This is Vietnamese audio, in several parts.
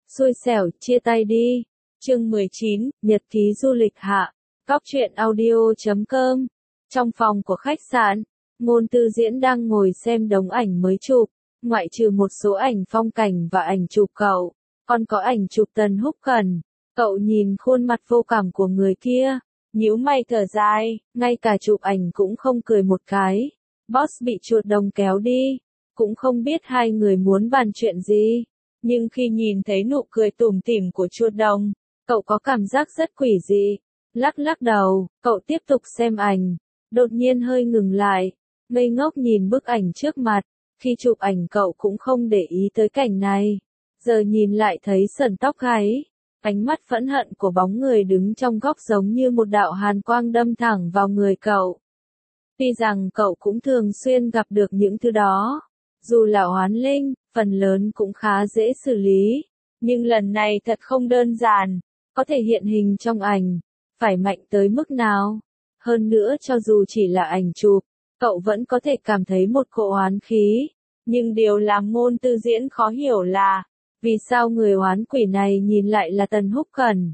Xui xẻo, chia tay đi. Chương 19, Nhật ký du lịch hạ. Góc truyện audio.com. Trong phòng của khách sạn, Ngôn Tư Diễn đang ngồi xem đống ảnh mới chụp, ngoại trừ một số ảnh phong cảnh và ảnh chụp cậu, còn có ảnh chụp Tần Húc Cần. Cậu nhìn khuôn mặt vô cảm của người kia, nhíu mày thở dài, ngay cả chụp ảnh cũng không cười một cái. Boss bị chuột đồng kéo đi, cũng không biết hai người muốn bàn chuyện gì. Nhưng khi nhìn thấy nụ cười tủm tỉm của chuột đồng, cậu có cảm giác rất quỷ dị. Lắc lắc đầu, cậu tiếp tục xem ảnh, đột nhiên hơi ngừng lại, ngây ngốc nhìn bức ảnh trước mặt. Khi chụp ảnh cậu cũng không để ý tới cảnh này, giờ nhìn lại thấy sởn tóc gáy. Ánh mắt phẫn hận của bóng người đứng trong góc giống như một đạo hàn quang đâm thẳng vào người cậu. Tuy rằng cậu cũng thường xuyên gặp được những thứ đó, dù là oán linh, phần lớn cũng khá dễ xử lý, nhưng lần này thật không đơn giản, có thể hiện hình trong ảnh, phải mạnh tới mức nào. Hơn nữa cho dù chỉ là ảnh chụp, cậu vẫn có thể cảm thấy một cỗ oán khí, nhưng điều làm Ngôn Tư Diễn khó hiểu là, vì sao người oán quỷ này nhìn lại là Tần Húc Cần.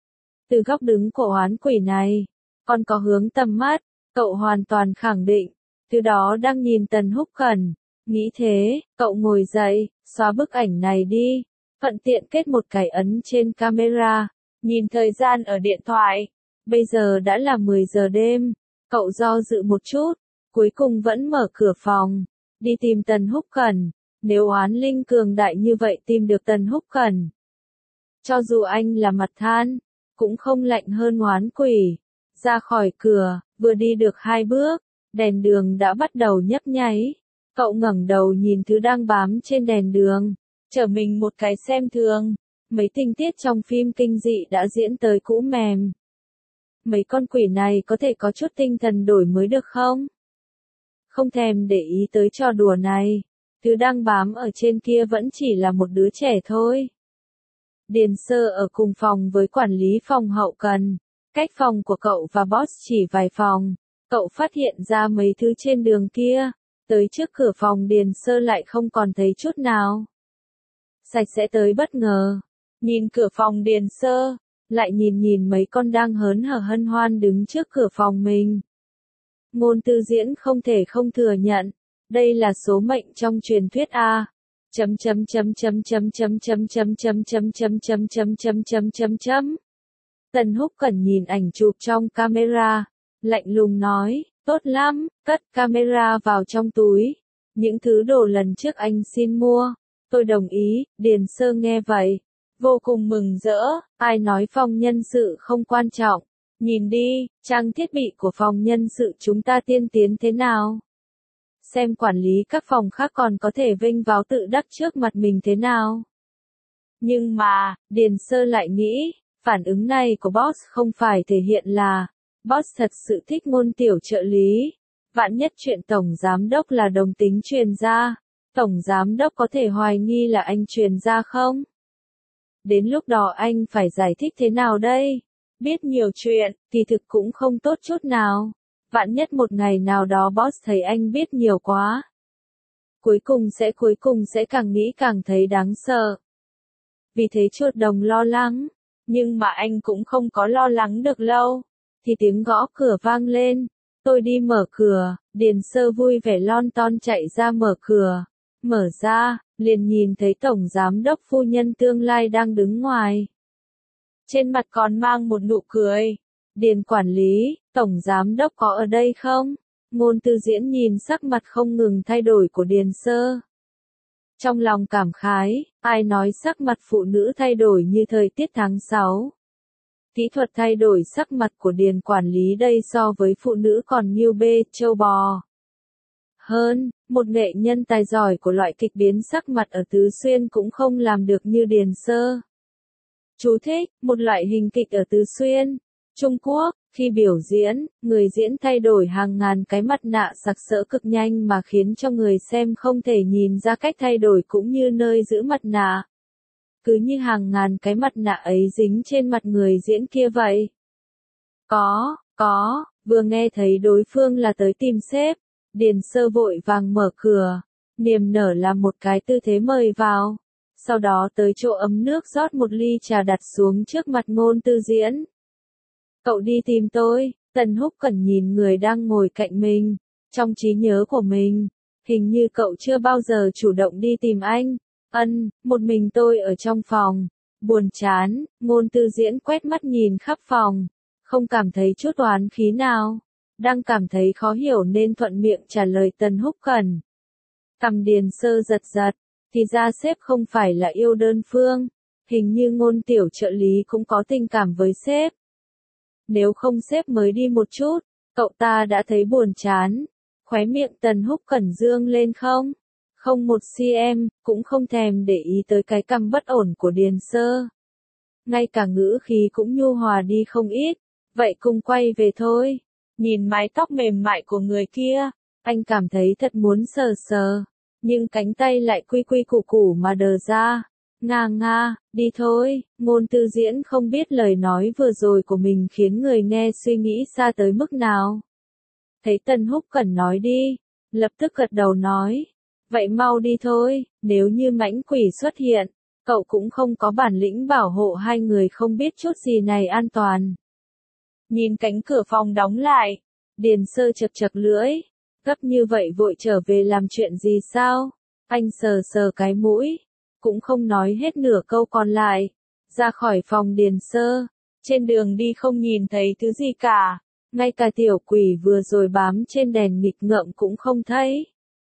Từ góc đứng của oán quỷ này, còn có hướng tầm mắt, cậu hoàn toàn khẳng định, từ đó đang nhìn Tần Húc Cần. Nghĩ thế, cậu ngồi dậy, xóa bức ảnh này đi, thuận tiện kết một cái ấn trên camera, nhìn thời gian ở điện thoại. Bây giờ đã là 10 giờ đêm, cậu do dự một chút, cuối cùng vẫn mở cửa phòng, đi tìm Tần Húc Cần. Nếu oán linh cường đại như vậy tìm được Tần Húc Cần, cho dù anh là mặt than, cũng không lạnh hơn oán quỷ. Ra khỏi cửa, vừa đi được 2 bước, đèn đường đã bắt đầu nhấp nháy. Cậu ngẩng đầu nhìn thứ đang bám trên đèn đường, trở mình một cái xem thường. Mấy tình tiết trong phim kinh dị đã diễn tới cũ mềm. Mấy con quỷ này có thể có chút tinh thần đổi mới được không? Không thèm để ý tới trò đùa này. Thứ đang bám ở trên kia vẫn chỉ là một đứa trẻ thôi. Điền Sơ ở cùng phòng với quản lý phòng hậu cần. Cách phòng của cậu và boss chỉ vài phòng. Cậu phát hiện ra mấy thứ trên đường kia. Tới trước cửa phòng Điền Sơ lại không còn thấy chút nào. Sạch sẽ tới bất ngờ. Nhìn cửa phòng Điền Sơ, lại nhìn mấy con đang hớn hở hân hoan đứng trước cửa phòng mình. Ngôn Tư Diễn không thể không thừa nhận, đây là số mệnh trong truyền thuyết a. Tần Húc Cần nhìn ảnh chụp trong camera, lạnh lùng nói, tốt lắm, cất camera vào trong túi. Những thứ đồ lần trước anh xin mua, tôi đồng ý. Điền Sơ nghe vậy, vô cùng mừng rỡ, ai nói phòng nhân sự không quan trọng. Nhìn đi, trang thiết bị của phòng nhân sự chúng ta tiên tiến thế nào. Xem quản lý các phòng khác còn có thể vênh váo tự đắc trước mặt mình thế nào. Nhưng mà, Điền Sơ lại nghĩ, phản ứng này của boss không phải thể hiện là, boss thật sự thích Ngôn tiểu trợ lý. Vạn nhất chuyện tổng giám đốc là đồng tính truyền ra, tổng giám đốc có thể hoài nghi là anh truyền ra không? Đến lúc đó anh phải giải thích thế nào đây? Biết nhiều chuyện, kỳ thực cũng không tốt chút nào. Vạn nhất một ngày nào đó boss thấy anh biết nhiều quá. Cuối cùng sẽ càng nghĩ càng thấy đáng sợ. Vì thế chuột đồng lo lắng. Nhưng mà anh cũng không có lo lắng được lâu. Thì tiếng gõ cửa vang lên. Tôi đi mở cửa. Điền Sơ vui vẻ lon ton chạy ra mở cửa. Mở ra, liền nhìn thấy tổng giám đốc phu nhân tương lai đang đứng ngoài. Trên mặt còn mang một nụ cười. Điền quản lý, tổng giám đốc có ở đây không? Ngôn Tư Diễn nhìn sắc mặt không ngừng thay đổi của Điền Sơ. Trong lòng cảm khái, ai nói sắc mặt phụ nữ thay đổi như thời tiết tháng 6. Kỹ thuật thay đổi sắc mặt của Điền quản lý đây so với phụ nữ còn nghiêu bê, trâu bò. Hơn, một nghệ nhân tài giỏi của loại kịch biến sắc mặt ở Tứ Xuyên cũng không làm được như Điền Sơ. Chú thích, một loại hình kịch ở Tứ Xuyên, Trung Quốc, khi biểu diễn, người diễn thay đổi hàng ngàn cái mặt nạ sặc sỡ cực nhanh mà khiến cho người xem không thể nhìn ra cách thay đổi cũng như nơi giữ mặt nạ. Cứ như hàng ngàn cái mặt nạ ấy dính trên mặt người diễn kia vậy. Có, vừa nghe thấy đối phương là tới tìm sếp, Điền Sơ vội vàng mở cửa, niềm nở làm một cái tư thế mời vào. sau đó tới chỗ ấm nước rót một ly trà đặt xuống trước mặt Ngôn Tư Diễn. Cậu đi tìm tôi, Tần Húc Cẩn nhìn người đang ngồi cạnh mình, trong trí nhớ của mình, hình như cậu chưa bao giờ chủ động đi tìm anh. Một mình tôi ở trong phòng, buồn chán, Ngôn Tư Diễn quét mắt nhìn khắp phòng, không cảm thấy chút oán khí nào, đang cảm thấy khó hiểu nên thuận miệng trả lời Tần Húc Cẩn. Cằm Điền Sơ giật giật, thì ra sếp không phải là yêu đơn phương, hình như Ngôn tiểu trợ lý cũng có tình cảm với sếp. Nếu không sếp mới đi một chút, cậu ta đã thấy buồn chán. Khóe miệng Tần Húc Cẩn dương lên không? Không một cm, cũng không thèm để ý tới cái cằm bất ổn của Điền Sơ. Ngay cả ngữ khí cũng nhu hòa đi không ít. Vậy cùng quay về thôi. Nhìn mái tóc mềm mại của người kia, anh cảm thấy thật muốn sờ sờ. Nhưng cánh tay lại quy quy củ củ mà đờ ra. Nga, đi thôi. Ngôn Tư Diễn không biết lời nói vừa rồi của mình khiến người nghe suy nghĩ xa tới mức nào. Thấy Tần Húc Cẩn nói đi, lập tức gật đầu nói. Vậy mau đi thôi, nếu như mãnh quỷ xuất hiện, cậu cũng không có bản lĩnh bảo hộ hai người không biết chút gì này an toàn. Nhìn cánh cửa phòng đóng lại, Điền Sơ chật chật lưỡi, gấp như vậy vội trở về làm chuyện gì sao? Anh sờ sờ cái mũi, cũng không nói hết nửa câu còn lại, ra khỏi phòng Điền Sơ, trên đường đi không nhìn thấy thứ gì cả, ngay cả tiểu quỷ vừa rồi bám trên đèn nghịch ngợm cũng không thấy.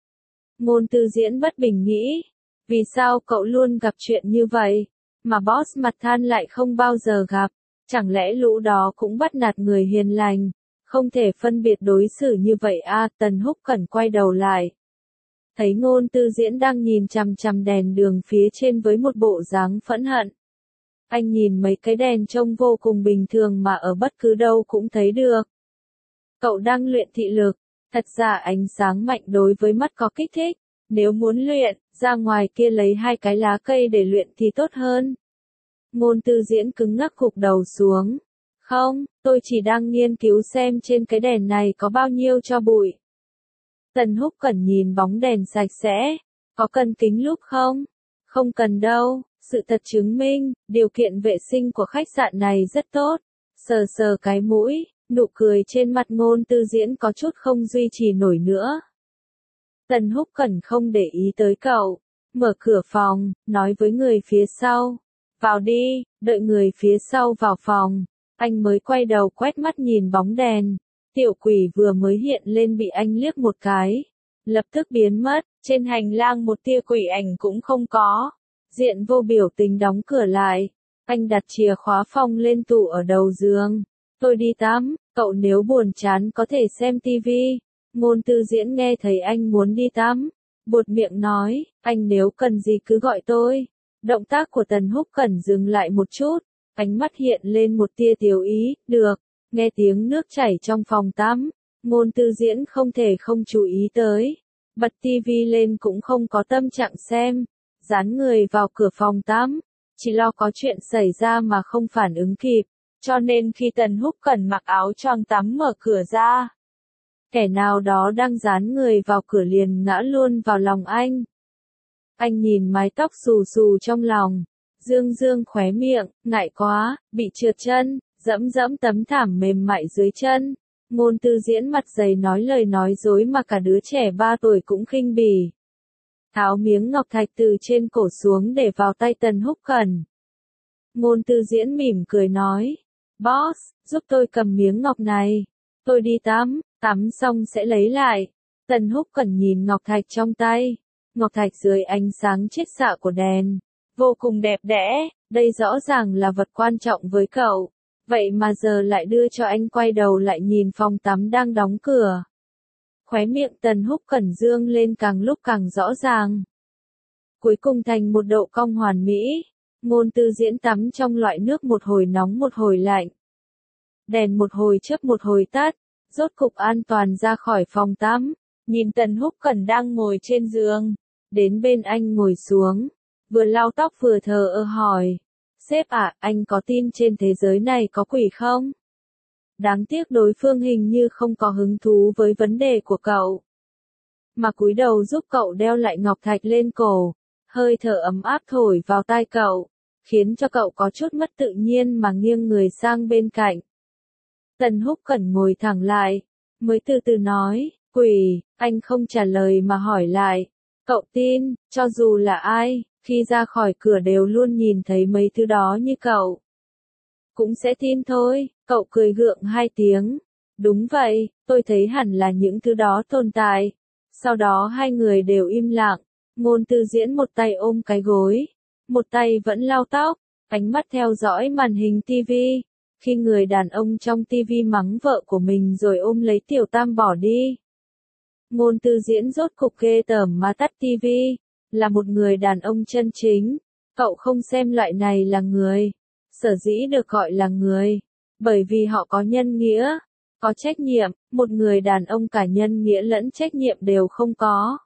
Ngôn Tư Diễn bất bình nghĩ, vì sao cậu luôn gặp chuyện như vậy, mà boss mặt than lại không bao giờ gặp, chẳng lẽ lũ đó cũng bắt nạt người hiền lành, không thể phân biệt đối xử như vậy à? Tần Húc Cẩn quay đầu lại. Thấy Ngôn Tư Diễn đang nhìn chằm chằm đèn đường phía trên với một bộ dáng phẫn hận. Anh nhìn mấy cái đèn trông vô cùng bình thường mà ở bất cứ đâu cũng thấy được. Cậu đang luyện thị lực, thật ra ánh sáng mạnh đối với mắt có kích thích, nếu muốn luyện, ra ngoài kia lấy 2 cái lá cây để luyện thì tốt hơn. Ngôn Tư Diễn cứng ngắc gục đầu xuống. Không, tôi chỉ đang nghiên cứu xem trên cái đèn này có bao nhiêu tro bụi. Tần Húc Cẩn nhìn bóng đèn sạch sẽ, có cần kính lúp không? Không cần đâu, sự thật chứng minh, điều kiện vệ sinh của khách sạn này rất tốt. Sờ sờ cái mũi, nụ cười trên mặt Ngôn Tư Diễn có chút không duy trì nổi nữa. Tần Húc Cẩn không để ý tới cậu, mở cửa phòng, nói với người phía sau. Vào đi, đợi người phía sau vào phòng. Anh mới quay đầu quét mắt nhìn bóng đèn. Tiểu quỷ vừa mới hiện lên bị anh liếc một cái, lập tức biến mất, trên hành lang một tia quỷ ảnh cũng không có. Diện vô biểu tình đóng cửa lại, anh đặt chìa khóa phòng lên tủ ở đầu giường. Tôi đi tắm, cậu nếu buồn chán có thể xem tivi. Ngôn Tư Diễn nghe thấy anh muốn đi tắm, buột miệng nói, anh nếu cần gì cứ gọi tôi. Động tác của Tần Húc Cẩn dừng lại một chút, ánh mắt hiện lên một tia tiểu ý, được. Nghe tiếng nước chảy trong phòng tắm, Ngôn Tư Diễn không thể không chú ý tới. Bật tivi lên cũng không có tâm trạng xem, dán người vào cửa phòng tắm, chỉ lo có chuyện xảy ra mà không phản ứng kịp, cho nên khi Tần Húc Cẩn mặc áo choàng tắm mở cửa ra, kẻ nào đó đang dán người vào cửa liền ngã luôn vào lòng anh. Anh nhìn mái tóc xù xù trong lòng, dương khóe miệng, ngại quá, bị trượt chân. Dẫm tấm thảm mềm mại dưới chân. Ngôn Tư Diễn mặt dày nói lời nói dối mà cả đứa trẻ 3 tuổi cũng khinh bỉ. Tháo miếng ngọc thạch từ trên cổ xuống để vào tay Tần Húc Cẩn. Ngôn Tư Diễn mỉm cười nói, boss, giúp tôi cầm miếng ngọc này. Tôi đi tắm xong sẽ lấy lại. Tần Húc Cẩn nhìn ngọc thạch trong tay. Ngọc thạch dưới ánh sáng chiết xạ của đèn, vô cùng đẹp đẽ, đây rõ ràng là vật quan trọng với cậu. Vậy mà giờ lại đưa cho anh. Quay đầu lại nhìn phòng tắm đang đóng cửa. Khóe miệng Tần Húc Cẩn dương lên càng lúc càng rõ ràng. Cuối cùng thành một độ cong hoàn mỹ. Ngôn Tư Diễn tắm trong loại nước một hồi nóng một hồi lạnh. Đèn một hồi chớp một hồi tắt, rốt cục an toàn ra khỏi phòng tắm. Nhìn Tần Húc Cẩn đang ngồi trên giường, đến bên anh ngồi xuống, vừa lau tóc vừa thờ ơ hỏi. Sếp ạ, anh có tin trên thế giới này có quỷ không? Đáng tiếc đối phương hình như không có hứng thú với vấn đề của cậu, mà cúi đầu giúp cậu đeo lại ngọc thạch lên cổ. hơi thở ấm áp thổi vào tai cậu, khiến cho cậu có chút mất tự nhiên mà nghiêng người sang bên cạnh. Tần Húc Cẩn ngồi thẳng lại, mới từ từ nói, quỷ, anh không trả lời mà hỏi lại. Cậu tin, cho dù là ai, khi ra khỏi cửa đều luôn nhìn thấy mấy thứ đó như cậu. Cũng sẽ tin thôi, cậu cười gượng hai tiếng. Đúng vậy, tôi thấy hẳn là những thứ đó tồn tại. Sau đó hai người đều im lặng, Ngôn Tư Diễn một tay ôm cái gối, một tay vẫn lau tóc, ánh mắt theo dõi màn hình tivi. Khi người đàn ông trong tivi mắng vợ của mình rồi ôm lấy Tiểu Tam bỏ đi. Ngôn Tư Diễn rốt cục ghê tởm mà tắt tivi, là một người đàn ông chân chính. Cậu không xem loại này là người. Sở dĩ được gọi là người, bởi vì họ có nhân nghĩa, có trách nhiệm, một người đàn ông cả nhân nghĩa lẫn trách nhiệm đều không có.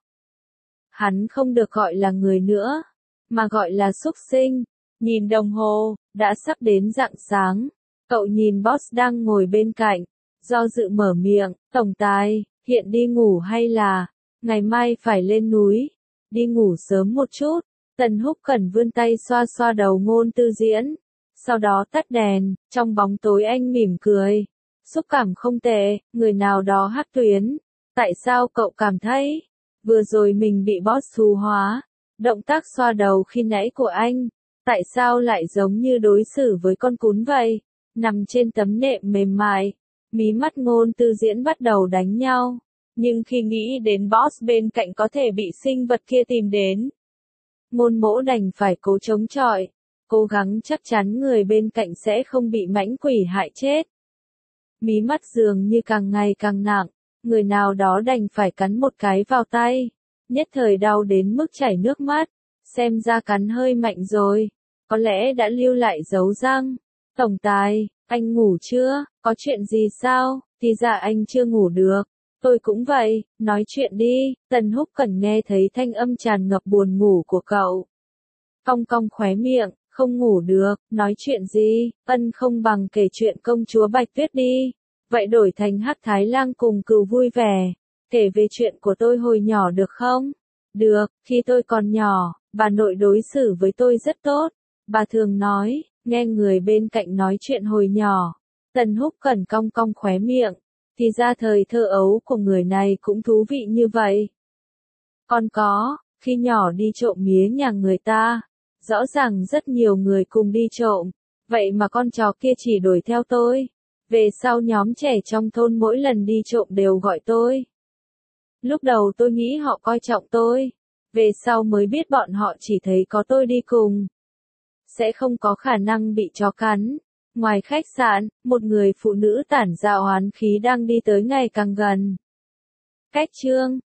Hắn không được gọi là người nữa, mà gọi là súc sinh. Nhìn đồng hồ, đã sắp đến rạng sáng. Cậu nhìn boss đang ngồi bên cạnh, do dự mở miệng, tổng tài, hiện đi ngủ hay là, ngày mai phải lên núi, đi ngủ sớm một chút. Tần Húc Cẩn vươn tay xoa xoa đầu Ngôn Tư Diễn, sau đó tắt đèn, trong bóng tối anh mỉm cười. Xúc cảm không tệ, người nào đó hắc tuyến. Tại sao cậu cảm thấy, vừa rồi mình bị boss hù hóa, động tác xoa đầu khi nãy của anh, tại sao lại giống như đối xử với con cún vậy? Nằm trên tấm nệm mềm mại, mí mắt Ngôn Tư Diễn bắt đầu đánh nhau, nhưng khi nghĩ đến boss bên cạnh có thể bị sinh vật kia tìm đến, Ngôn Mỗ đành phải cố chống chọi, cố gắng chắc chắn người bên cạnh sẽ không bị mãnh quỷ hại chết. Mí mắt dường như càng ngày càng nặng, người nào đó đành phải cắn một cái vào tay, nhất thời đau đến mức chảy nước mắt, xem ra cắn hơi mạnh rồi, có lẽ đã lưu lại dấu răng. Tổng tài, anh ngủ chưa, có chuyện gì sao? Thì ra anh chưa ngủ được. Tôi cũng vậy, nói chuyện đi. Tần Húc Cẩn nghe thấy thanh âm tràn ngập buồn ngủ của cậu. Cong cong khóe miệng, không ngủ được, nói chuyện gì, không bằng kể chuyện công chúa Bạch Tuyết đi. Vậy đổi thành Hắc Thái Lang cùng Cừu vui vẻ, kể về chuyện của tôi hồi nhỏ được không? Được, khi tôi còn nhỏ, bà nội đối xử với tôi rất tốt. Bà thường nói, nghe người bên cạnh nói chuyện hồi nhỏ. Tần Húc Cẩn cong cong khóe miệng, thì ra thời thơ ấu của người này cũng thú vị như vậy. Còn có, khi nhỏ đi trộm mía nhà người ta, rõ ràng rất nhiều người cùng đi trộm, vậy mà con chó kia chỉ đuổi theo tôi. Về sau nhóm trẻ trong thôn mỗi lần đi trộm đều gọi tôi. Lúc đầu tôi nghĩ họ coi trọng tôi, về sau mới biết bọn họ chỉ thấy có tôi đi cùng, sẽ không có khả năng bị chó cắn. Ngoài khách sạn, một người phụ nữ tản ra oán khí đang đi tới ngày càng gần. Cách chương